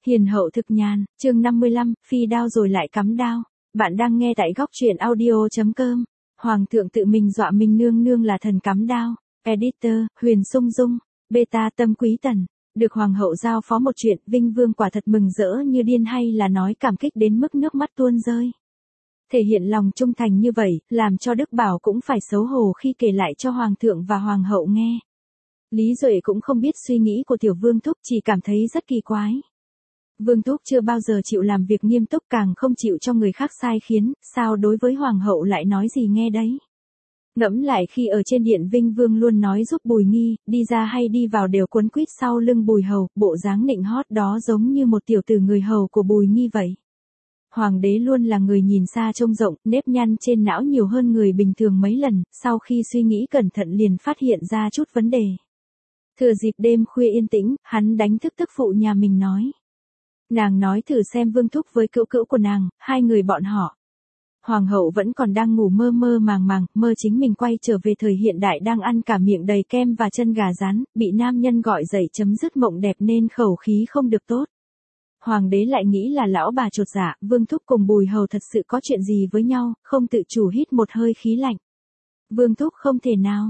Hiền hậu thực nhàn, chương 55, phi đao rồi lại cắm đao. Bạn đang nghe tại góc truyện audio.com. Hoàng thượng tự mình dọa mình nương nương là thần cắm đao. Editor, Huyền Sung Dung. Beta Tâm Quý Tần. Được hoàng hậu giao phó một chuyện, Vinh Vương quả thật mừng rỡ như điên, hay là nói cảm kích đến mức nước mắt tuôn rơi. Thể hiện lòng trung thành như vậy, làm cho Đức Bảo cũng phải xấu hổ khi kể lại cho hoàng thượng và hoàng hậu nghe. Lý Duệ cũng không biết suy nghĩ của tiểu Vương Thúc, chỉ cảm thấy rất kỳ quái. Vương Thúc chưa bao giờ chịu làm việc nghiêm túc, càng không chịu cho người khác sai khiến, sao đối với hoàng hậu lại nói gì nghe đấy. Ngẫm lại khi ở trên điện, Vinh Vương luôn nói giúp Bùi Nghi, đi ra hay đi vào đều quấn quýt sau lưng Bùi Hầu, bộ dáng nịnh hót đó giống như một tiểu tử người hầu của Bùi Nghi vậy. Hoàng đế luôn là người nhìn xa trông rộng, nếp nhăn trên não nhiều hơn người bình thường mấy lần, sau khi suy nghĩ cẩn thận liền phát hiện ra chút vấn đề. Thừa dịp đêm khuya yên tĩnh, hắn đánh thức tức phụ nhà mình nói. Nàng nói thử xem Vương Thúc với cữu cữu của nàng, hai người bọn họ. Hoàng hậu vẫn còn đang ngủ mơ mơ màng màng, mơ chính mình quay trở về thời hiện đại, đang ăn cả miệng đầy kem và chân gà rán, bị nam nhân gọi dậy chấm dứt mộng đẹp nên khẩu khí không được tốt. Hoàng đế lại nghĩ là lão bà chột dạ, Vương Thúc cùng Bùi Hầu thật sự có chuyện gì với nhau, không tự chủ hít một hơi khí lạnh. Vương Thúc không thể nào,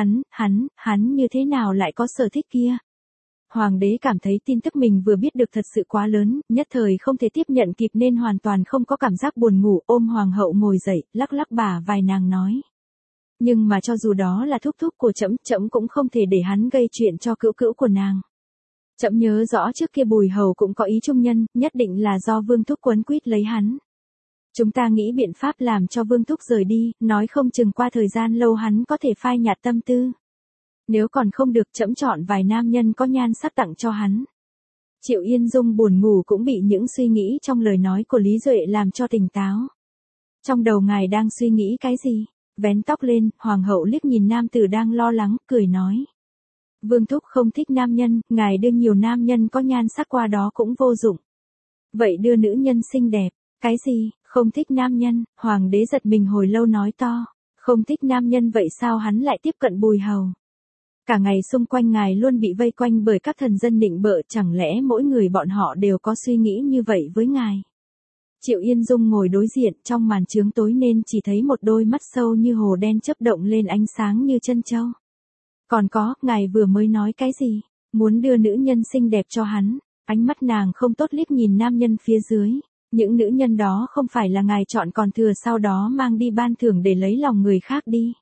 hắn như thế nào lại có sở thích kia. Hoàng đế cảm thấy tin tức mình vừa biết được thật sự quá lớn, nhất thời không thể tiếp nhận kịp nên hoàn toàn không có cảm giác buồn ngủ, ôm hoàng hậu ngồi dậy, lắc lắc bả vai nàng nói. Nhưng mà cho dù đó là thúc thúc của trẫm cũng không thể để hắn gây chuyện cho cữu cữu của nàng. Trẫm nhớ rõ trước kia Bùi Hầu cũng có ý trung nhân, nhất định là do Vương Thúc quấn quýt lấy hắn. Chúng ta nghĩ biện pháp làm cho Vương Thúc rời đi, nói không chừng qua thời gian lâu hắn có thể phai nhạt tâm tư. Nếu còn không được, trẫm chọn vài nam nhân có nhan sắc tặng cho hắn. Triệu Yên Dung buồn ngủ cũng bị những suy nghĩ trong lời nói của Lý Duệ làm cho tỉnh táo. Trong đầu ngài đang suy nghĩ cái gì? Vén tóc lên, hoàng hậu liếc nhìn nam tử đang lo lắng, cười nói. Vương Thúc không thích nam nhân, ngài đưa nhiều nam nhân có nhan sắc qua đó cũng vô dụng. Vậy đưa nữ nhân xinh đẹp, cái gì, không thích nam nhân, hoàng đế giật mình hồi lâu nói to. Không thích nam nhân vậy sao hắn lại tiếp cận Bùi Hầu? Cả ngày xung quanh ngài luôn bị vây quanh bởi các thần dân nịnh bợ, chẳng lẽ mỗi người bọn họ đều có suy nghĩ như vậy với ngài? Triệu Yên Dung ngồi đối diện, trong màn chướng tối nên chỉ thấy một đôi mắt sâu như hồ đen chớp động lên ánh sáng như chân châu. Còn có, ngài vừa mới nói cái gì? Muốn đưa nữ nhân xinh đẹp cho hắn. Ánh mắt nàng không tốt liếc nhìn nam nhân phía dưới. Những nữ nhân đó không phải là ngài chọn còn thừa sau đó mang đi ban thưởng để lấy lòng người khác đi.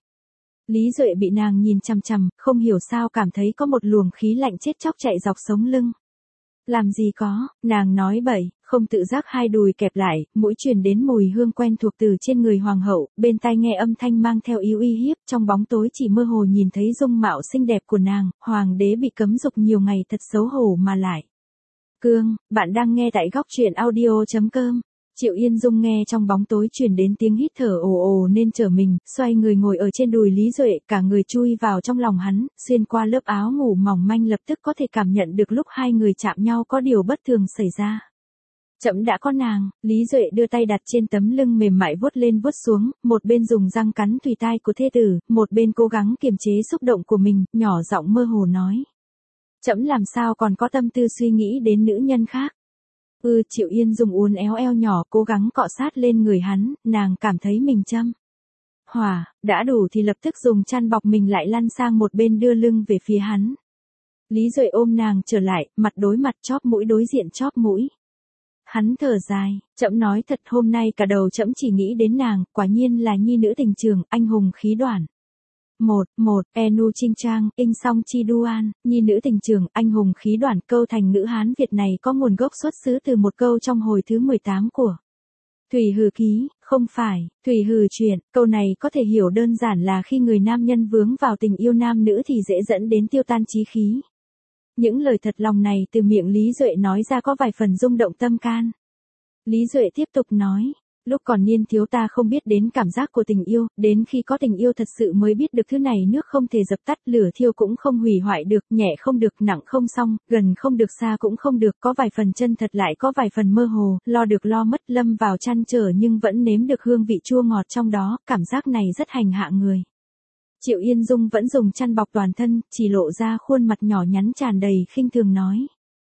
Lý Duệ bị nàng nhìn chằm chằm, không hiểu sao cảm thấy có một luồng khí lạnh chết chóc chạy dọc sống lưng. Làm gì có, nàng nói bậy, không tự giác hai đùi kẹp lại, mũi truyền đến mùi hương quen thuộc từ trên người hoàng hậu, bên tai nghe âm thanh mang theo ý uy hiếp, trong bóng tối chỉ mơ hồ nhìn thấy dung mạo xinh đẹp của nàng, hoàng đế bị cấm dục nhiều ngày thật xấu hổ mà lại. Cương, bạn đang nghe tại góc truyện audio.com. Triệu Yên Dung nghe trong bóng tối truyền đến tiếng hít thở ồ ồ nên trở mình, xoay người ngồi ở trên đùi Lý Duệ, cả người chui vào trong lòng hắn, xuyên qua lớp áo ngủ mỏng manh lập tức có thể cảm nhận được lúc hai người chạm nhau có điều bất thường xảy ra. Trẫm đã có nàng, Lý Duệ đưa tay đặt trên tấm lưng mềm mại vuốt lên vuốt xuống, một bên dùng răng cắn tùy tai của thê tử, một bên cố gắng kiềm chế xúc động của mình, nhỏ giọng mơ hồ nói. Trẫm làm sao còn có tâm tư suy nghĩ đến nữ nhân khác. Triệu Yên Dung uốn éo eo nhỏ cố gắng cọ sát lên người hắn, nàng cảm thấy mình châm. Hỏa, đã đủ thì lập tức dùng chăn bọc mình lại lăn sang một bên đưa lưng về phía hắn. Lý Duệ ôm nàng trở lại, mặt đối mặt chóp mũi đối diện chóp mũi. Hắn thở dài, trẫm nói thật hôm nay cả đầu trẫm chỉ nghĩ đến nàng, quả nhiên là nhi nữ tình trường, anh hùng khí đoản. Enu Trinh Trang, In Song Chi Duan, nhi nữ tình trường, anh hùng khí đoản. Câu thành ngữ Hán Việt này có nguồn gốc xuất xứ từ một câu trong hồi thứ 18 của Thủy Hừ Ký, không phải, Thủy Hừ Truyện. Câu này có thể hiểu đơn giản là khi người nam nhân vướng vào tình yêu nam nữ thì dễ dẫn đến tiêu tan chí khí. Những lời thật lòng này từ miệng Lý Duệ nói ra có vài phần rung động tâm can. Lý Duệ tiếp tục nói. Lúc còn niên thiếu ta không biết đến cảm giác của tình yêu, đến khi có tình yêu thật sự mới biết được thứ này nước không thể dập tắt, lửa thiêu cũng không hủy hoại được, nhẹ không được, nặng không xong, gần không được, xa cũng không được, có vài phần chân thật lại có vài phần mơ hồ, lo được lo mất, lâm vào trăn trở nhưng vẫn nếm được hương vị chua ngọt trong đó, cảm giác này rất hành hạ người. Triệu Yên Dung vẫn dùng chăn bọc toàn thân, chỉ lộ ra khuôn mặt nhỏ nhắn tràn đầy khinh thường nói.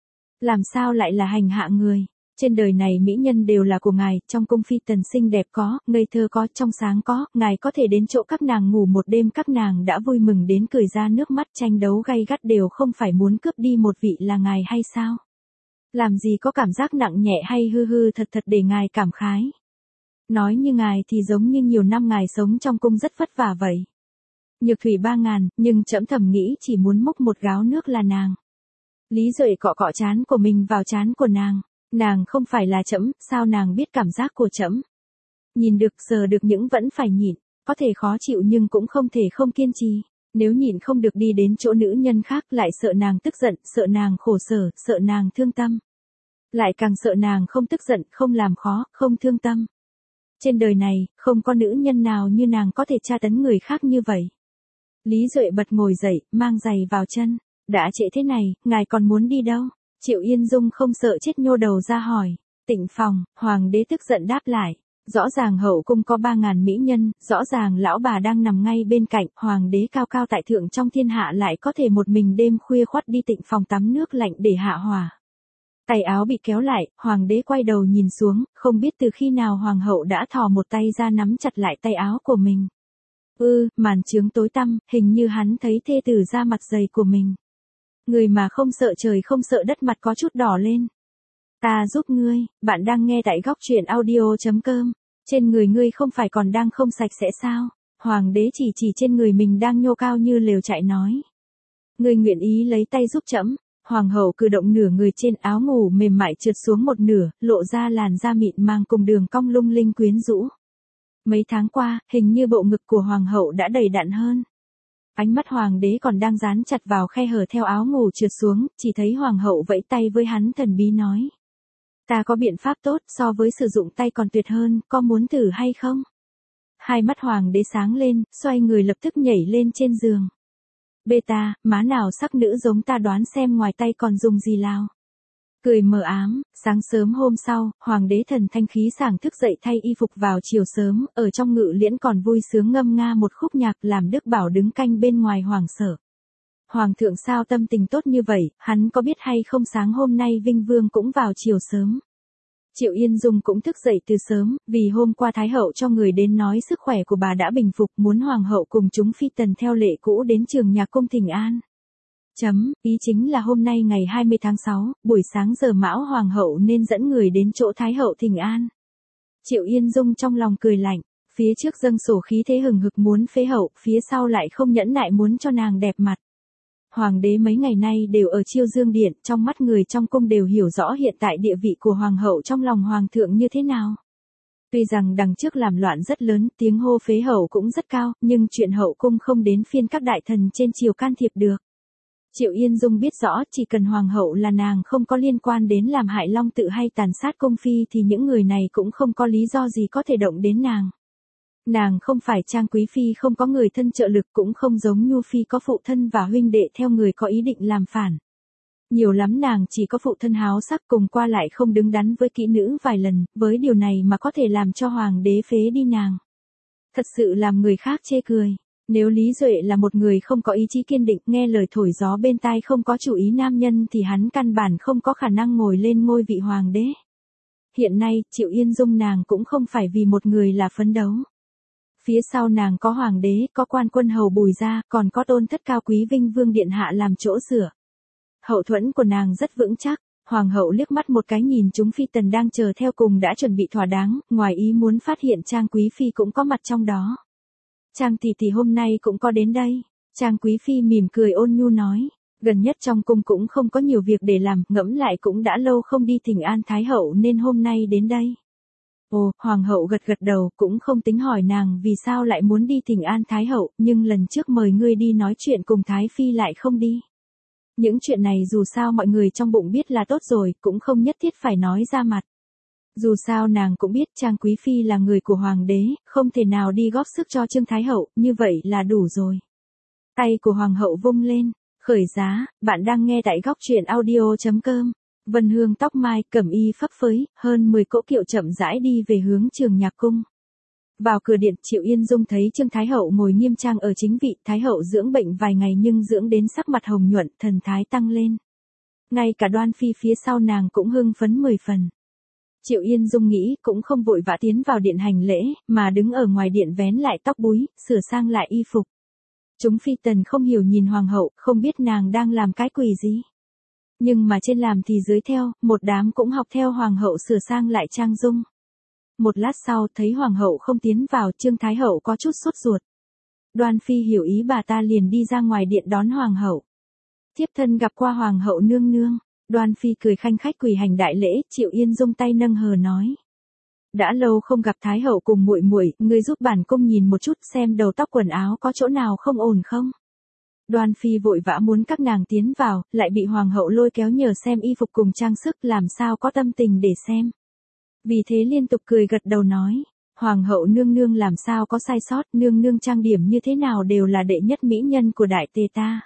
Làm sao lại là hành hạ người? Trên đời này mỹ nhân đều là của ngài, trong cung phi tần xinh đẹp có, ngây thơ có, trong sáng có, ngài có thể đến chỗ các nàng ngủ một đêm các nàng đã vui mừng đến cười ra nước mắt tranh đấu gay gắt đều không phải muốn cướp đi một vị là ngài hay sao? Làm gì có cảm giác nặng nhẹ hay hư hư thật thật để ngài cảm khái? Nói như ngài thì giống như nhiều năm ngài sống trong cung rất vất vả vậy. Nhược thủy 3.000, nhưng trẫm thầm nghĩ chỉ muốn múc một gáo nước là nàng. Lý Duệ cọ cọ trán của mình vào trán của nàng. Nàng không phải là trẫm, sao nàng biết cảm giác của trẫm? Nhìn được sờ được những vẫn phải nhịn, có thể khó chịu nhưng cũng không thể không kiên trì. Nếu nhịn không được đi đến chỗ nữ nhân khác lại sợ nàng tức giận, sợ nàng khổ sở, sợ nàng thương tâm. Lại càng sợ nàng không tức giận, không làm khó, không thương tâm. Trên đời này, không có nữ nhân nào như nàng có thể tra tấn người khác như vậy. Lý Duệ bật ngồi dậy, mang giày vào chân. Đã trễ thế này, ngài còn muốn đi đâu? Triệu Yên Dung không sợ chết nhô đầu ra hỏi. Tịnh phòng, hoàng đế tức giận đáp lại. Rõ ràng hậu cung có 3.000 mỹ nhân, rõ ràng lão bà đang nằm ngay bên cạnh, hoàng đế cao cao tại thượng trong thiên hạ lại có thể một mình đêm khuya khoắt đi tịnh phòng tắm nước lạnh để hạ hỏa. Tay áo bị kéo lại, hoàng đế quay đầu nhìn xuống, không biết từ khi nào hoàng hậu đã thò một tay ra nắm chặt lại tay áo của mình. Màn trướng tối tăm, hình như hắn thấy thê tử ra mặt dày của mình. Người mà không sợ trời không sợ đất mặt có chút đỏ lên. Ta giúp ngươi, bạn đang nghe tại góc truyện audio.com. Trên người ngươi không phải còn đang không sạch sẽ sao? Hoàng đế chỉ trên người mình đang nhô cao như lều chạy nói. Ngươi nguyện ý lấy tay giúp trẫm. Hoàng hậu cử động nửa người trên áo ngủ mềm mại trượt xuống một nửa, lộ ra làn da mịn màng cùng đường cong lung linh quyến rũ. Mấy tháng qua, hình như bộ ngực của hoàng hậu đã đầy đặn hơn. Ánh mắt hoàng đế còn đang dán chặt vào khe hở theo áo ngủ trượt xuống, chỉ thấy hoàng hậu vẫy tay với hắn thần bí nói. Ta có biện pháp tốt so với sử dụng tay còn tuyệt hơn, có muốn thử hay không? Hai mắt hoàng đế sáng lên, xoay người lập tức nhảy lên trên giường. Beta, má nào sắc nữ giống ta đoán xem ngoài tay còn dùng gì lao. Cười mờ ám, sáng sớm hôm sau, hoàng đế thần thanh khí sảng thức dậy thay y phục vào chiều sớm, ở trong ngự liễn còn vui sướng ngâm nga một khúc nhạc làm Đức Bảo đứng canh bên ngoài hoàng sở. Hoàng thượng sao tâm tình tốt như vậy, hắn có biết hay không sáng hôm nay Vinh Vương cũng vào chiều sớm. Triệu Yên Dung cũng thức dậy từ sớm, vì hôm qua Thái hậu cho người đến nói sức khỏe của bà đã bình phục muốn hoàng hậu cùng chúng phi tần theo lệ cũ đến trường nhạc cung thỉnh an. Ý chính là hôm nay ngày 20 tháng 6, buổi sáng giờ mão hoàng hậu nên dẫn người đến chỗ Thái hậu thỉnh an. Triệu Yên Dung trong lòng cười lạnh, phía trước dâng sổ khí thế hừng hực muốn phế hậu, phía sau lại không nhẫn nại muốn cho nàng đẹp mặt. Hoàng đế mấy ngày nay đều ở Chiêu Dương Điện, trong mắt người trong cung đều hiểu rõ hiện tại địa vị của hoàng hậu trong lòng hoàng thượng như thế nào. Tuy rằng đằng trước làm loạn rất lớn, tiếng hô phế hậu cũng rất cao, nhưng chuyện hậu cung không đến phiên các đại thần trên triều can thiệp được. Triệu Yên Dung biết rõ chỉ cần hoàng hậu là nàng không có liên quan đến làm hại long tự hay tàn sát cung phi thì những người này cũng không có lý do gì có thể động đến nàng. Nàng không phải Trang Quý Phi không có người thân trợ lực cũng không giống Nhu Phi có phụ thân và huynh đệ theo người có ý định làm phản. Nhiều lắm nàng chỉ có phụ thân háo sắc cùng qua lại không đứng đắn với kỹ nữ vài lần, với điều này mà có thể làm cho hoàng đế phế đi nàng. Thật sự làm người khác chê cười. Nếu Lý Duệ là một người không có ý chí kiên định nghe lời thổi gió bên tai không có chủ ý nam nhân thì hắn căn bản không có khả năng ngồi lên ngôi vị hoàng đế. Hiện nay, Triệu Yên Dung nàng cũng không phải vì một người là phấn đấu. Phía sau nàng có hoàng đế, có quan quân hầu Bùi gia, còn có tôn thất cao quý Vinh Vương điện hạ làm chỗ dựa. Hậu thuẫn của nàng rất vững chắc. Hoàng hậu liếc mắt một cái nhìn chúng phi tần đang chờ theo cùng đã chuẩn bị thỏa đáng, ngoài ý muốn phát hiện Trang Quý Phi cũng có mặt trong đó. Trang tỷ hôm nay cũng có đến đây. Trang Quý Phi mỉm cười ôn nhu nói. Gần nhất trong cung cũng không có nhiều việc để làm, ngẫm lại cũng đã lâu không đi thỉnh an Thái hậu nên hôm nay đến đây. Ồ, Hoàng hậu gật gật đầu, cũng không tính hỏi nàng vì sao lại muốn đi thỉnh an Thái hậu, nhưng lần trước mời ngươi đi nói chuyện cùng Thái Phi lại không đi. Những chuyện này dù sao mọi người trong bụng biết là tốt rồi, cũng không nhất thiết phải nói ra mặt. Dù sao nàng cũng biết Trang Quý Phi là người của Hoàng đế, không thể nào đi góp sức cho Trương Thái hậu, như vậy là đủ rồi. Tay của Hoàng hậu vung lên, khởi giá, bạn đang nghe tại góc truyện audio.com. Vân hương tóc mai, cẩm y phấp phới, hơn 10 cỗ kiệu chậm rãi đi về hướng trường nhạc cung. Vào cửa điện, Triệu Yên Dung thấy Trương Thái hậu ngồi nghiêm trang ở chính vị, Thái hậu dưỡng bệnh vài ngày nhưng dưỡng đến sắc mặt hồng nhuận, thần thái tăng lên. Ngay cả Đoan Phi phía sau nàng cũng hưng phấn 10 phần. Triệu Yên Dung nghĩ cũng không vội vã tiến vào điện hành lễ, mà đứng ở ngoài điện vén lại tóc búi, sửa sang lại y phục. Chúng phi tần không hiểu nhìn hoàng hậu, không biết nàng đang làm cái quỷ gì. Nhưng mà trên làm thì dưới theo, một đám cũng học theo hoàng hậu sửa sang lại trang dung. Một lát sau thấy hoàng hậu không tiến vào, Trương Thái hậu có chút sốt ruột. Đoan Phi hiểu ý bà ta liền đi ra ngoài điện đón hoàng hậu. Thiếp thân gặp qua hoàng hậu nương nương. Đoan Phi cười khanh khách quỳ hành đại lễ, Triệu Yên Dung tay nâng hờ nói. Đã lâu không gặp Thái hậu cùng muội muội, ngươi giúp bản cung nhìn một chút xem đầu tóc quần áo có chỗ nào không ổn không. Đoan Phi vội vã muốn các nàng tiến vào, lại bị hoàng hậu lôi kéo nhờ xem y phục cùng trang sức, làm sao có tâm tình để xem. Vì thế liên tục cười gật đầu nói, hoàng hậu nương nương làm sao có sai sót, nương nương trang điểm như thế nào đều là đệ nhất mỹ nhân của đại tề ta.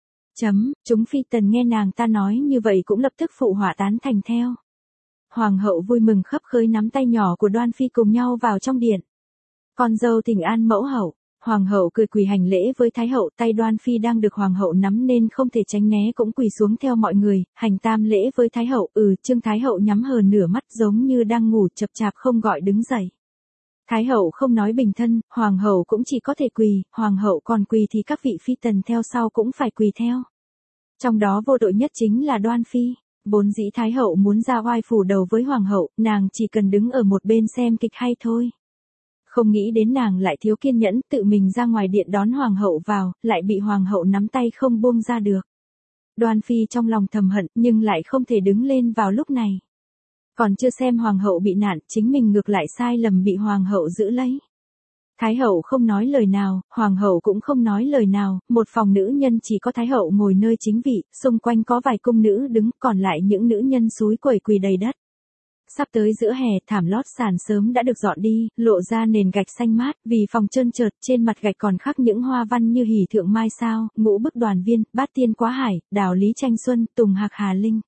Chúng phi tần nghe nàng ta nói như vậy cũng lập tức phụ họa tán thành theo. Hoàng hậu vui mừng khấp khới nắm tay nhỏ của Đoan Phi cùng nhau vào trong điện. Con dâu thỉnh an mẫu hậu. Hoàng hậu cười quỳ hành lễ với Thái hậu, tay Đoan Phi đang được hoàng hậu nắm nên không thể tránh né cũng quỳ xuống theo mọi người, hành tam lễ với Thái hậu. Trương Thái hậu nhắm hờ nửa mắt giống như đang ngủ, chập chạp không gọi đứng dậy. Thái hậu không nói bình thân, hoàng hậu cũng chỉ có thể quỳ, hoàng hậu còn quỳ thì các vị phi tần theo sau cũng phải quỳ theo. Trong đó vô đội nhất chính là Đoan Phi. Vốn dĩ Thái hậu muốn ra oai phủ đầu với hoàng hậu, nàng chỉ cần đứng ở một bên xem kịch hay thôi. Không nghĩ đến nàng lại thiếu kiên nhẫn, tự mình ra ngoài điện đón hoàng hậu vào, lại bị hoàng hậu nắm tay không buông ra được. Đoan Phi trong lòng thầm hận, nhưng lại không thể đứng lên vào lúc này. Còn chưa xem hoàng hậu bị nạn, chính mình ngược lại sai lầm bị hoàng hậu giữ lấy. Thái hậu không nói lời nào, hoàng hậu cũng không nói lời nào, một phòng nữ nhân chỉ có Thái hậu ngồi nơi chính vị, xung quanh có vài cung nữ đứng, còn lại những nữ nhân xúi quẩy quỳ đầy đất. Sắp tới giữa hè, thảm lót sàn sớm đã được dọn đi, lộ ra nền gạch xanh mát, vì phòng trơn trượt, trên mặt gạch còn khắc những hoa văn như hỷ thượng mai sao, ngũ bức đoàn viên, bát tiên quá hải, đào lý tranh xuân, tùng hạc hà linh.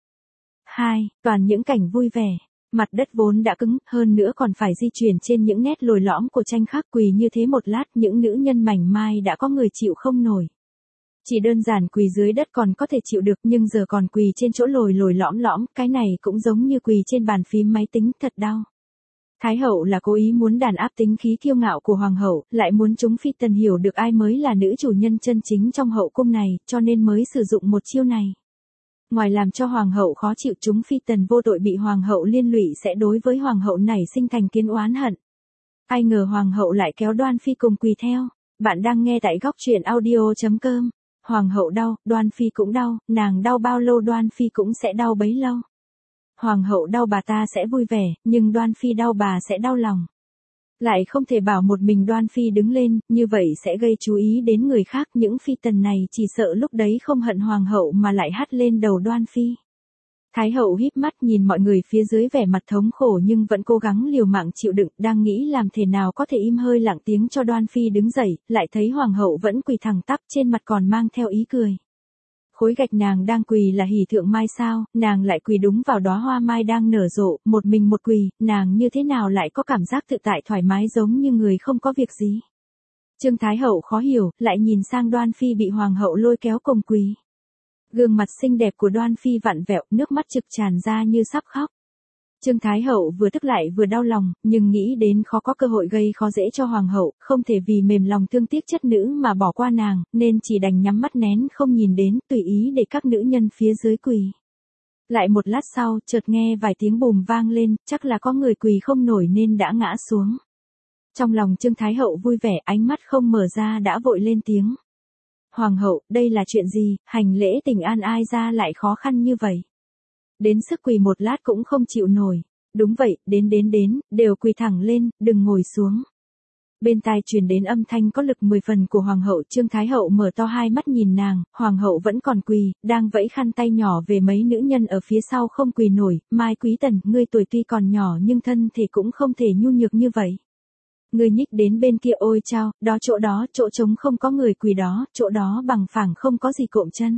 2. Toàn những cảnh vui vẻ. Mặt đất vốn đã cứng, hơn nữa còn phải di chuyển trên những nét lồi lõm của tranh khắc, quỳ như thế một lát những nữ nhân mảnh mai đã có người chịu không nổi. Chỉ đơn giản quỳ dưới đất còn có thể chịu được, nhưng giờ còn quỳ trên chỗ lồi lõm, cái này cũng giống như quỳ trên bàn phím máy tính, thật đau. Thái hậu là cố ý muốn đàn áp tính khí kiêu ngạo của hoàng hậu, lại muốn chúng phi tần hiểu được ai mới là nữ chủ nhân chân chính trong hậu cung này, cho nên mới sử dụng một chiêu này. Ngoài làm cho hoàng hậu khó chịu, chúng phi tần vô tội bị hoàng hậu liên lụy sẽ đối với hoàng hậu nảy sinh thành kiến oán hận. Ai ngờ hoàng hậu lại kéo Đoan Phi cùng quỳ theo. Bạn đang nghe tại góc truyện audio.com. Hoàng hậu đau, Đoan Phi cũng đau, nàng đau bao lâu Đoan Phi cũng sẽ đau bấy lâu. Hoàng hậu đau bà ta sẽ vui vẻ, nhưng Đoan Phi đau bà sẽ đau lòng. Lại không thể bảo một mình Đoan Phi đứng lên, như vậy sẽ gây chú ý đến người khác, những phi tần này chỉ sợ lúc đấy không hận hoàng hậu mà lại hắt lên đầu Đoan Phi. Thái hậu híp mắt nhìn mọi người phía dưới vẻ mặt thống khổ nhưng vẫn cố gắng liều mạng chịu đựng, đang nghĩ làm thế nào có thể im hơi lặng tiếng cho Đoan Phi đứng dậy, lại thấy hoàng hậu vẫn quỳ thẳng tắp, trên mặt còn mang theo ý cười. Khối gạch nàng đang quỳ là hỷ thượng mai sao, nàng lại quỳ đúng vào đóa hoa mai đang nở rộ, một mình một quỳ, nàng như thế nào lại có cảm giác tự tại thoải mái giống như người không có việc gì. Trương Thái hậu khó hiểu, lại nhìn sang Đoan Phi bị hoàng hậu lôi kéo cùng quỳ. Gương mặt xinh đẹp của Đoan Phi vặn vẹo, nước mắt trực tràn ra như sắp khóc. Trương Thái hậu vừa tức lại vừa đau lòng, nhưng nghĩ đến khó có cơ hội gây khó dễ cho hoàng hậu, không thể vì mềm lòng thương tiếc chất nữ mà bỏ qua nàng, nên chỉ đành nhắm mắt nén không nhìn đến, tùy ý để các nữ nhân phía dưới quỳ. Lại một lát sau, chợt nghe vài tiếng bùm vang lên, chắc là có người quỳ không nổi nên đã ngã xuống. Trong lòng Trương Thái hậu vui vẻ, ánh mắt không mở ra đã vội lên tiếng. Hoàng hậu, đây là chuyện gì, hành lễ tình an ai ra lại khó khăn như vậy? Đến sức quỳ một lát cũng không chịu nổi. Đúng vậy, đến, đều quỳ thẳng lên, đừng ngồi xuống. Bên tai truyền đến âm thanh có lực 10 phần của hoàng hậu. Trương Thái hậu mở to hai mắt nhìn nàng, hoàng hậu vẫn còn quỳ, đang vẫy khăn tay nhỏ về mấy nữ nhân ở phía sau không quỳ nổi. Mai Quý Tần, ngươi tuổi tuy còn nhỏ nhưng thân thể cũng không thể nhu nhược như vậy. Ngươi nhích đến bên kia, ôi chao, đó, chỗ trống không có người quỳ đó, chỗ đó bằng phẳng không có gì cộm chân.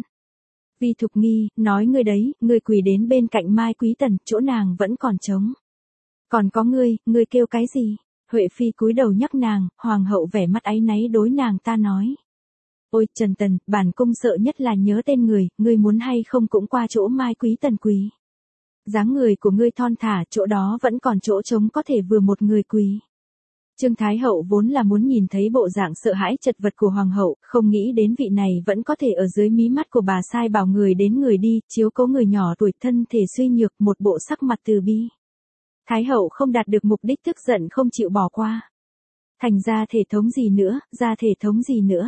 Vi Thục Nghi, nói ngươi đấy, ngươi quỳ đến bên cạnh Mai Quý Tần, chỗ nàng vẫn còn trống. Còn có ngươi kêu cái gì? Huệ Phi cúi đầu nhắc nàng, hoàng hậu vẻ mặt áy náy đối nàng ta nói. Ôi Trần Tần, bản cung sợ nhất là nhớ tên người, ngươi muốn hay không cũng qua chỗ Mai Quý Tần quý. Dáng người của ngươi thon thả, chỗ đó vẫn còn chỗ trống có thể vừa một người quý. Trương Thái Hậu vốn là muốn nhìn thấy bộ dạng sợ hãi chật vật của Hoàng hậu, không nghĩ đến vị này vẫn có thể ở dưới mí mắt của bà sai bảo người đến người đi, chiếu cố người nhỏ tuổi thân thể suy nhược, một bộ sắc mặt từ bi. Thái Hậu không đạt được mục đích tức giận không chịu bỏ qua. Thành ra thể thống gì nữa, ra thể thống gì nữa.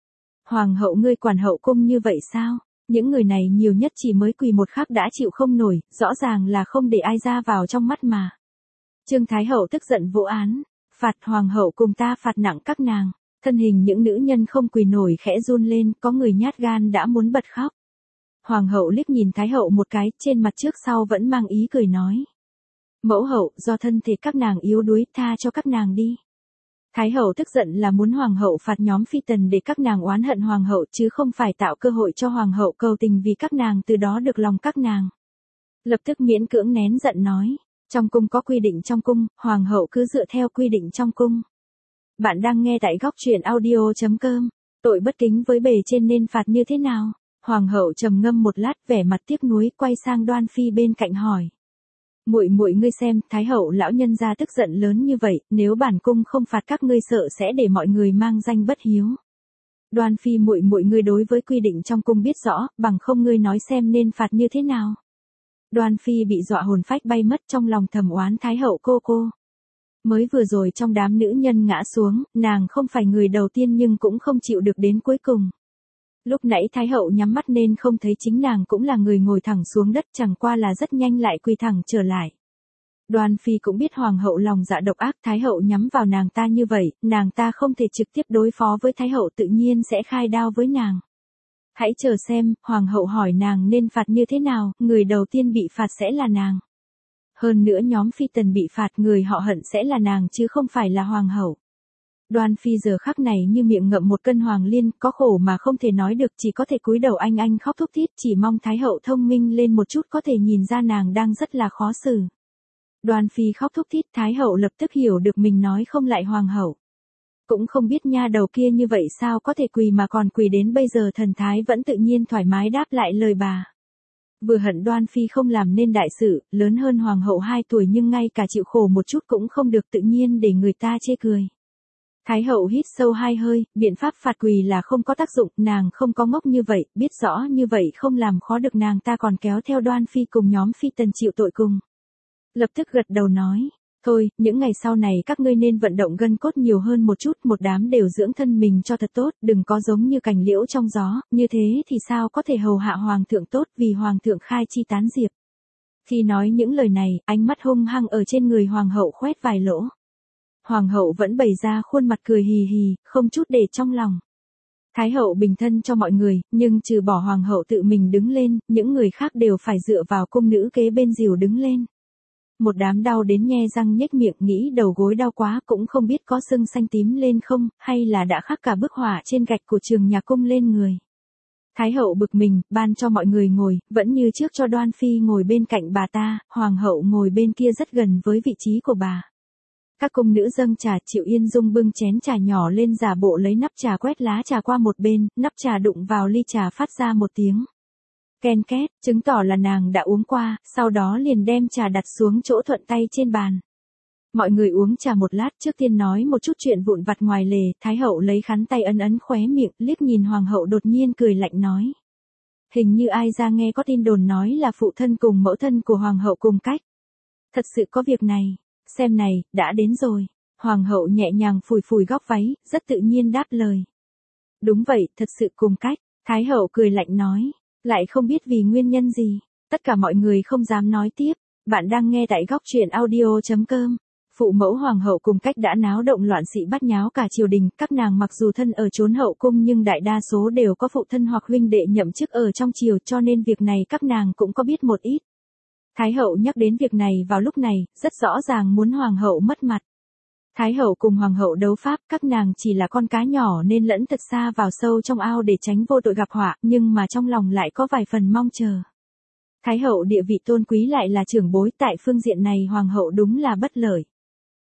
Hoàng hậu ngươi quản hậu cung như vậy sao? Những người này nhiều nhất chỉ mới quỳ một khắc đã chịu không nổi, rõ ràng là không để ai ra vào trong mắt mà. Trương Thái Hậu tức giận vỗ án, phạt Hoàng hậu cùng ta phạt nặng các nàng. Thân hình những nữ nhân không quỳ nổi khẽ run lên, có người nhát gan đã muốn bật khóc. Hoàng hậu liếc nhìn Thái Hậu một cái, trên mặt trước sau vẫn mang ý cười nói. Mẫu hậu, do thân thể các nàng yếu đuối, tha cho các nàng đi. Thái Hậu tức giận là muốn Hoàng hậu phạt nhóm phi tần để các nàng oán hận Hoàng hậu chứ không phải tạo cơ hội cho Hoàng hậu cầu tình vì các nàng từ đó được lòng các nàng. Lập tức miễn cưỡng nén giận nói, trong cung có quy định trong cung, Hoàng hậu cứ dựa theo quy định trong cung. Bạn đang nghe tại góc truyện audio.com, tội bất kính với bề trên nên phạt như thế nào? Hoàng hậu trầm ngâm một lát vẻ mặt tiếc nuối quay sang Đoan Phi bên cạnh hỏi. Muội muội ngươi xem, Thái Hậu lão nhân gia tức giận lớn như vậy, nếu bản cung không phạt các ngươi sợ sẽ để mọi người mang danh bất hiếu. Đoan Phi muội muội ngươi đối với quy định trong cung biết rõ, bằng không ngươi nói xem nên phạt như thế nào. Đoan Phi bị dọa hồn phách bay mất trong lòng thầm oán Thái Hậu cô. Mới vừa rồi trong đám nữ nhân ngã xuống, nàng không phải người đầu tiên nhưng cũng không chịu được đến cuối cùng. Lúc nãy Thái Hậu nhắm mắt nên không thấy chính nàng cũng là người ngồi thẳng xuống đất chẳng qua là rất nhanh lại quỳ thẳng trở lại. Đoan Phi cũng biết Hoàng hậu lòng dạ độc ác Thái Hậu nhắm vào nàng ta như vậy, nàng ta không thể trực tiếp đối phó với Thái Hậu tự nhiên sẽ khai đao với nàng. Hãy chờ xem, Hoàng hậu hỏi nàng nên phạt như thế nào, người đầu tiên bị phạt sẽ là nàng. Hơn nữa nhóm phi tần bị phạt người họ hận sẽ là nàng chứ không phải là Hoàng hậu. Đoan Phi giờ khắc này như miệng ngậm một cân hoàng liên, có khổ mà không thể nói được chỉ có thể cúi đầu anh khóc thút thít chỉ mong Thái Hậu thông minh lên một chút có thể nhìn ra nàng đang rất là khó xử. Đoan Phi khóc thút thít Thái Hậu lập tức hiểu được mình nói không lại Hoàng hậu. Cũng không biết nha đầu kia như vậy sao có thể quỳ mà còn quỳ đến bây giờ thần thái vẫn tự nhiên thoải mái đáp lại lời bà. Vừa hận Đoan Phi không làm nên đại sự, lớn hơn Hoàng hậu 2 tuổi nhưng ngay cả chịu khổ một chút cũng không được tự nhiên để người ta chê cười. Thái Hậu hít sâu 2 hơi, biện pháp phạt quỳ là không có tác dụng, nàng không có ngốc như vậy, biết rõ như vậy không làm khó được nàng ta còn kéo theo Đoan Phi cùng nhóm phi tần chịu tội cùng. Lập tức gật đầu nói, thôi, những ngày sau này các ngươi nên vận động gân cốt nhiều hơn một chút, một đám đều dưỡng thân mình cho thật tốt, đừng có giống như cành liễu trong gió, như thế thì sao có thể hầu hạ Hoàng thượng tốt vì Hoàng thượng khai chi tán diệp. Khi nói những lời này, ánh mắt hung hăng ở trên người Hoàng hậu khoét vài lỗ. Hoàng hậu vẫn bày ra khuôn mặt cười hì hì, không chút để trong lòng. Thái Hậu bình thân cho mọi người, nhưng trừ bỏ Hoàng hậu tự mình đứng lên, những người khác đều phải dựa vào cung nữ kế bên dìu đứng lên. Một đám đau đến nhe răng nhếch miệng nghĩ đầu gối đau quá cũng không biết có sưng xanh tím lên không, hay là đã khắc cả bức họa trên gạch của trường nhà cung lên người. Thái Hậu bực mình, ban cho mọi người ngồi, vẫn như trước cho Đoan Phi ngồi bên cạnh bà ta, Hoàng hậu ngồi bên kia rất gần với vị trí của bà. Các cung nữ dâng trà Triệu Yên Dung bưng chén trà nhỏ lên giả bộ lấy nắp trà quét lá trà qua một bên, nắp trà đụng vào ly trà phát ra một tiếng ken két, chứng tỏ là nàng đã uống qua, sau đó liền đem trà đặt xuống chỗ thuận tay trên bàn. Mọi người uống trà một lát trước tiên nói một chút chuyện vụn vặt ngoài lề, Thái Hậu lấy khăn tay ấn khóe miệng, liếc nhìn Hoàng hậu đột nhiên cười lạnh nói. Hình như ai ra nghe có tin đồn nói là phụ thân cùng mẫu thân của Hoàng hậu cùng cách. Thật sự có việc này, xem này, đã đến rồi. Hoàng hậu nhẹ nhàng phủi phủi góc váy, rất tự nhiên đáp lời. Đúng vậy, thật sự cùng cách. Thái Hậu cười lạnh nói. Lại không biết vì nguyên nhân gì. Tất cả mọi người không dám nói tiếp. Bạn đang nghe tại góc truyện audio.com. Phụ mẫu Hoàng hậu cùng cách đã náo động loạn sĩ bắt nháo cả triều đình. Các nàng mặc dù thân ở chốn hậu cung nhưng đại đa số đều có phụ thân hoặc huynh đệ nhậm chức ở trong triều cho nên việc này các nàng cũng có biết một ít. Thái Hậu nhắc đến việc này vào lúc này, rất rõ ràng muốn Hoàng hậu mất mặt. Thái Hậu cùng Hoàng hậu đấu pháp, các nàng chỉ là con cá nhỏ nên lẫn thật xa vào sâu trong ao để tránh vô tội gặp họa, nhưng mà trong lòng lại có vài phần mong chờ. Thái Hậu địa vị tôn quý lại là trưởng bối tại phương diện này Hoàng hậu đúng là bất lợi.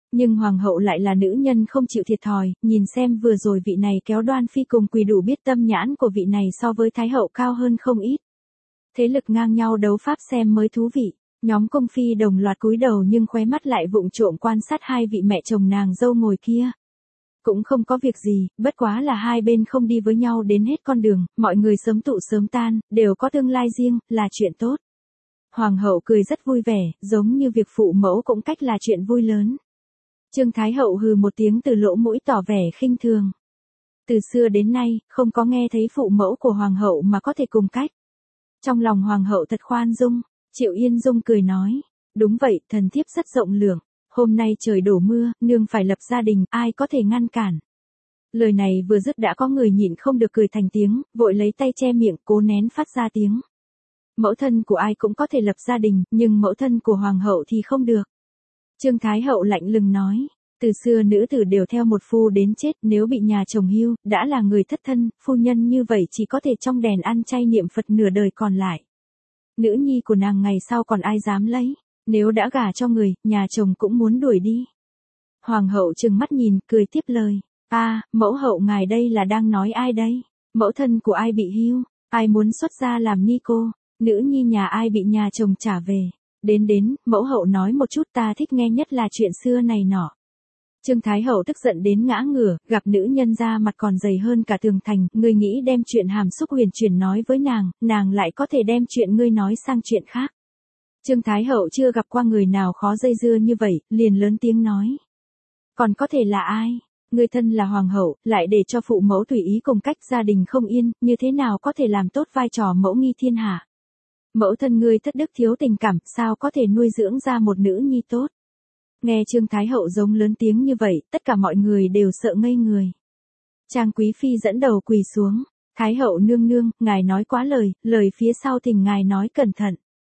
Nhưng hoàng hậu lại là nữ nhân không chịu thiệt thòi, nhìn xem vừa rồi vị này kéo Đoan Phi cùng quỳ đủ biết tâm nhãn của vị này so với Thái hậu cao hơn không ít. Thế lực ngang nhau đấu pháp xem mới thú vị. Nhóm cung phi đồng loạt cúi đầu nhưng khóe mắt lại vụng trộm quan sát hai vị mẹ chồng nàng dâu ngồi kia. Cũng không có việc gì, bất quá là hai bên không đi với nhau đến hết con đường, mọi người sớm tụ sớm tan, đều có tương lai riêng, là chuyện tốt. Hoàng hậu cười rất vui vẻ, giống như việc phụ mẫu cũng cách là chuyện vui lớn. Trương Thái hậu hừ một tiếng từ lỗ mũi tỏ vẻ khinh thường. Từ xưa đến nay, không có nghe thấy phụ mẫu của hoàng hậu mà có thể cùng cách. Trong lòng hoàng hậu thật khoan dung, Triệu Yên Dung cười nói, đúng vậy, thần thiếp rất rộng lượng, hôm nay trời đổ mưa, nương phải lập gia đình, ai có thể ngăn cản. Lời này vừa dứt đã có người nhịn không được cười thành tiếng, vội lấy tay che miệng cố nén phát ra tiếng. Mẫu thân của ai cũng có thể lập gia đình, nhưng mẫu thân của hoàng hậu thì không được. Trương Thái hậu lạnh lùng nói, từ xưa nữ tử đều theo một phu đến chết, nếu bị nhà chồng hưu, đã là người thất thân, phu nhân như vậy chỉ có thể trong đèn ăn chay niệm Phật nửa đời còn lại. Nữ nhi của nàng ngày sau còn ai dám lấy, nếu đã gả cho người, nhà chồng cũng muốn đuổi đi. Hoàng hậu trừng mắt nhìn, cười tiếp lời, mẫu hậu ngài đây là đang nói ai đây? Mẫu thân của ai bị hưu, ai muốn xuất gia làm ni cô, nữ nhi nhà ai bị nhà chồng trả về. Đến, mẫu hậu nói một chút, ta thích nghe nhất là chuyện xưa này nọ. Trương Thái hậu tức giận đến ngã ngửa, gặp nữ nhân ra mặt còn dày hơn cả tường thành, ngươi nghĩ đem chuyện hàm xúc huyền chuyển nói với nàng lại có thể đem chuyện ngươi nói sang chuyện khác. Trương Thái hậu chưa gặp qua người nào khó dây dưa như vậy, liền lớn tiếng nói. Còn có thể là ai? Ngươi thân là hoàng hậu, lại để cho phụ mẫu tùy ý cùng cách, gia đình không yên, như thế nào có thể làm tốt vai trò mẫu nghi thiên hạ? Mẫu thân ngươi thất đức thiếu tình cảm, sao có thể nuôi dưỡng ra một nữ nhi tốt? Nghe Trương Thái hậu giống lớn tiếng như vậy, tất cả mọi người đều sợ ngây người. Trang Quý Phi dẫn đầu quỳ xuống, Thái hậu nương nương, ngài nói quá lời phía sau thỉnh ngài nói cẩn thận.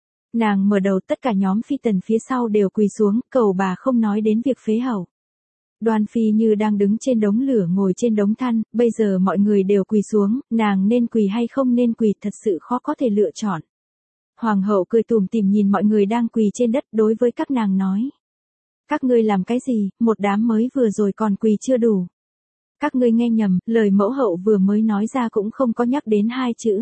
Nàng mở đầu, tất cả nhóm phi tần phía sau đều quỳ xuống, cầu bà không nói đến việc phế hậu. Đoan Phi như đang đứng trên đống lửa ngồi trên đống than, bây giờ mọi người đều quỳ xuống, nàng nên quỳ hay không nên quỳ thật sự khó có thể lựa chọn. Hoàng hậu cười tủm tỉm nhìn mọi người đang quỳ trên đất, đối với các nàng nói. Các ngươi làm cái gì, một đám mới vừa rồi còn quỳ chưa đủ. Các ngươi nghe nhầm, lời mẫu hậu vừa mới nói ra cũng không có nhắc đến hai chữ.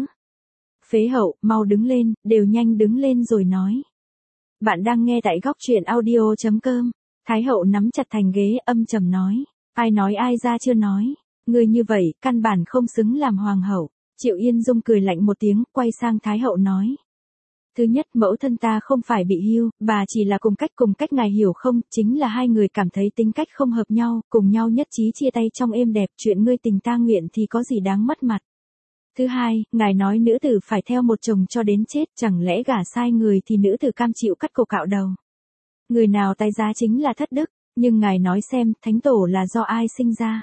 Phế hậu, mau đứng lên, đều nhanh đứng lên rồi nói. Bạn đang nghe tại góc truyện audio.com. Thái hậu nắm chặt thành ghế, âm trầm nói. Ai nói ai ra chưa nói. Ngươi như vậy, căn bản không xứng làm hoàng hậu. Triệu Yên Dung cười lạnh một tiếng, quay sang Thái hậu nói. Thứ nhất, mẫu thân ta không phải bị hưu, bà chỉ là cùng cách ngài hiểu không, chính là hai người cảm thấy tính cách không hợp nhau, cùng nhau nhất trí chia tay trong êm đẹp, chuyện ngươi tình ta nguyện thì có gì đáng mất mặt. Thứ hai, ngài nói nữ tử phải theo một chồng cho đến chết, chẳng lẽ gả sai người thì nữ tử cam chịu cắt cổ cạo đầu. Người nào tái giá chính là thất đức, nhưng ngài nói xem, thánh tổ là do ai sinh ra.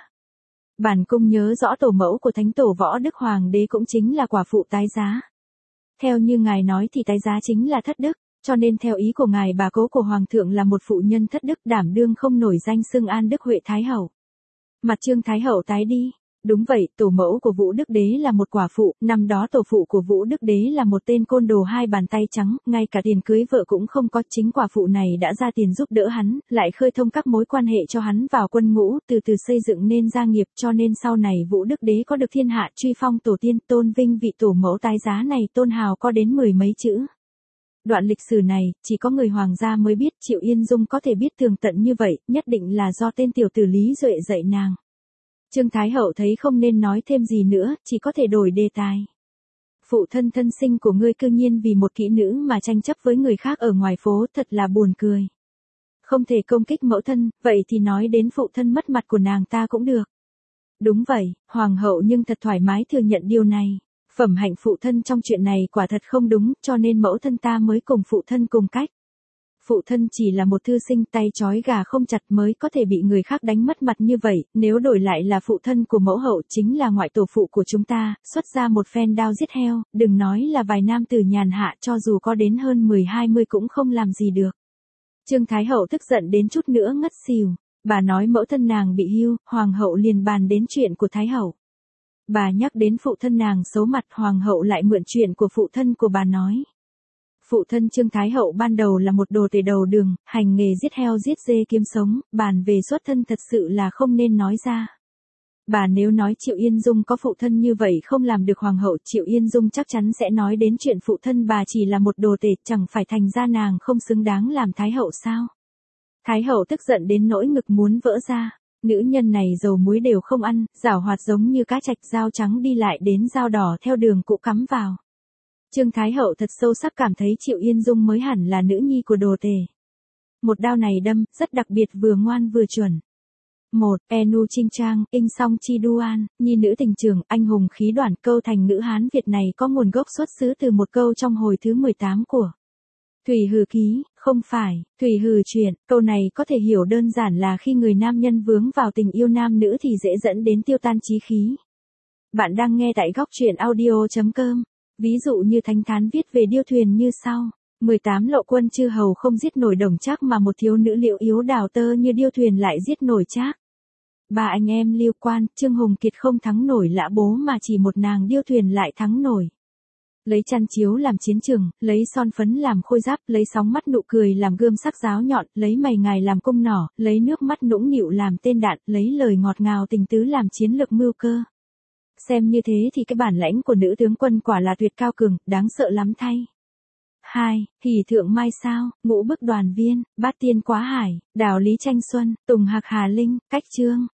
Bản cung nhớ rõ tổ mẫu của thánh tổ Võ Đức Hoàng đế cũng chính là quả phụ tái giá. Theo như ngài nói thì tái giá chính là thất đức, cho nên theo ý của ngài bà cố của hoàng thượng là một phụ nhân thất đức, đảm đương không nổi danh xưng An Đức Huệ Thái hậu. Mặt Trương Thái hậu tái đi. Đúng vậy, tổ mẫu của Vũ Đức Đế là một quả phụ, năm đó tổ phụ của Vũ Đức Đế là một tên côn đồ hai bàn tay trắng, ngay cả tiền cưới vợ cũng không có, chính quả phụ này đã ra tiền giúp đỡ hắn, lại khơi thông các mối quan hệ cho hắn vào quân ngũ, từ từ xây dựng nên gia nghiệp, cho nên sau này Vũ Đức Đế có được thiên hạ truy phong tổ tiên, tôn vinh vị tổ mẫu tái giá này, tôn hào có đến 10 mấy chữ. Đoạn lịch sử này, chỉ có người hoàng gia mới biết, Triệu Yên Dung có thể biết tường tận như vậy, nhất định là do tên tiểu tử Lý Duệ dạy nàng. Trương Thái hậu thấy không nên nói thêm gì nữa, chỉ có thể đổi đề tài. Phụ thân thân sinh của ngươi cư nhiên vì một kỹ nữ mà tranh chấp với người khác ở ngoài phố, thật là buồn cười. Không thể công kích mẫu thân, vậy thì nói đến phụ thân mất mặt của nàng ta cũng được. Đúng vậy, hoàng hậu nhưng thật thoải mái thừa nhận điều này. Phẩm hạnh phụ thân trong chuyện này quả thật không đúng, cho nên mẫu thân ta mới cùng phụ thân cùng cách. Phụ thân chỉ là một thư sinh, tay trói gà không chặt mới có thể bị người khác đánh mất mặt như vậy, nếu đổi lại là phụ thân của mẫu hậu chính là ngoại tổ phụ của chúng ta, xuất ra một phen đao giết heo, đừng nói là vài nam tử nhàn hạ, cho dù có đến hơn 10-20 cũng không làm gì được. Trương Thái hậu tức giận đến chút nữa ngất xỉu, bà nói mẫu thân nàng bị hưu, hoàng hậu liền bàn đến chuyện của Thái hậu. Bà nhắc đến phụ thân nàng xấu mặt, hoàng hậu lại mượn chuyện của phụ thân của bà nói. Phụ thân Trương Thái Hậu ban đầu là một đồ tể đầu đường, hành nghề giết heo giết dê kiếm sống, bàn về xuất thân thật sự là không nên nói ra. Bà nếu nói Triệu Yên Dung có phụ thân như vậy không làm được hoàng hậu, Triệu Yên Dung chắc chắn sẽ nói đến chuyện phụ thân bà chỉ là một đồ tể, chẳng phải thành ra nàng không xứng đáng làm Thái Hậu sao? Thái Hậu tức giận đến nỗi ngực muốn vỡ ra. Nữ nhân này dầu muối đều không ăn, giảo hoạt giống như cá trạch, dao trắng đi lại đến dao đỏ theo đường cũ cắm vào. Trương Thái Hậu thật sâu sắc cảm thấy Triệu Yên Dung mới hẳn là nữ nhi của đồ tể. Một đao này đâm, rất đặc biệt, vừa ngoan vừa chuẩn. 1. Enu Trinh Trang, Inh Song Chi Duan, nhi nữ tình trường, anh hùng khí đoản. Câu thành ngữ Hán Việt này có nguồn gốc xuất xứ từ một câu trong hồi thứ 18 của Thủy Hử Ký, không phải, Thủy Hử Truyện. Câu này có thể hiểu đơn giản là khi người nam nhân vướng vào tình yêu nam nữ thì dễ dẫn đến tiêu tan chí khí. Bạn đang nghe tại góc truyện audio.com. Ví dụ như Thánh Thán viết về điêu thuyền như sau. 18 lộ quân chư hầu không giết nổi Đồng Trác mà một thiếu nữ liệu yếu đào tơ như điêu thuyền lại giết nổi Trác. 3 anh em Liêu Quan, Trương Hùng Kiệt không thắng nổi Lã Bố mà chỉ một nàng điêu thuyền lại thắng nổi. Lấy chăn chiếu làm chiến trường, lấy son phấn làm khôi giáp, lấy sóng mắt nụ cười làm gươm sắc giáo nhọn, lấy mày ngài làm cung nỏ, lấy nước mắt nũng nịu làm tên đạn, lấy lời ngọt ngào tình tứ làm chiến lược mưu cơ. Xem như thế thì cái bản lãnh của nữ tướng quân quả là tuyệt cao cường, đáng sợ lắm thay. 2. Hỷ Thượng Mai Sao, Ngũ Bức Đoàn Viên, Bát Tiên Quá Hải, Đào Lý Tranh Xuân, Tùng Hạc Hà Linh, Cách Trương.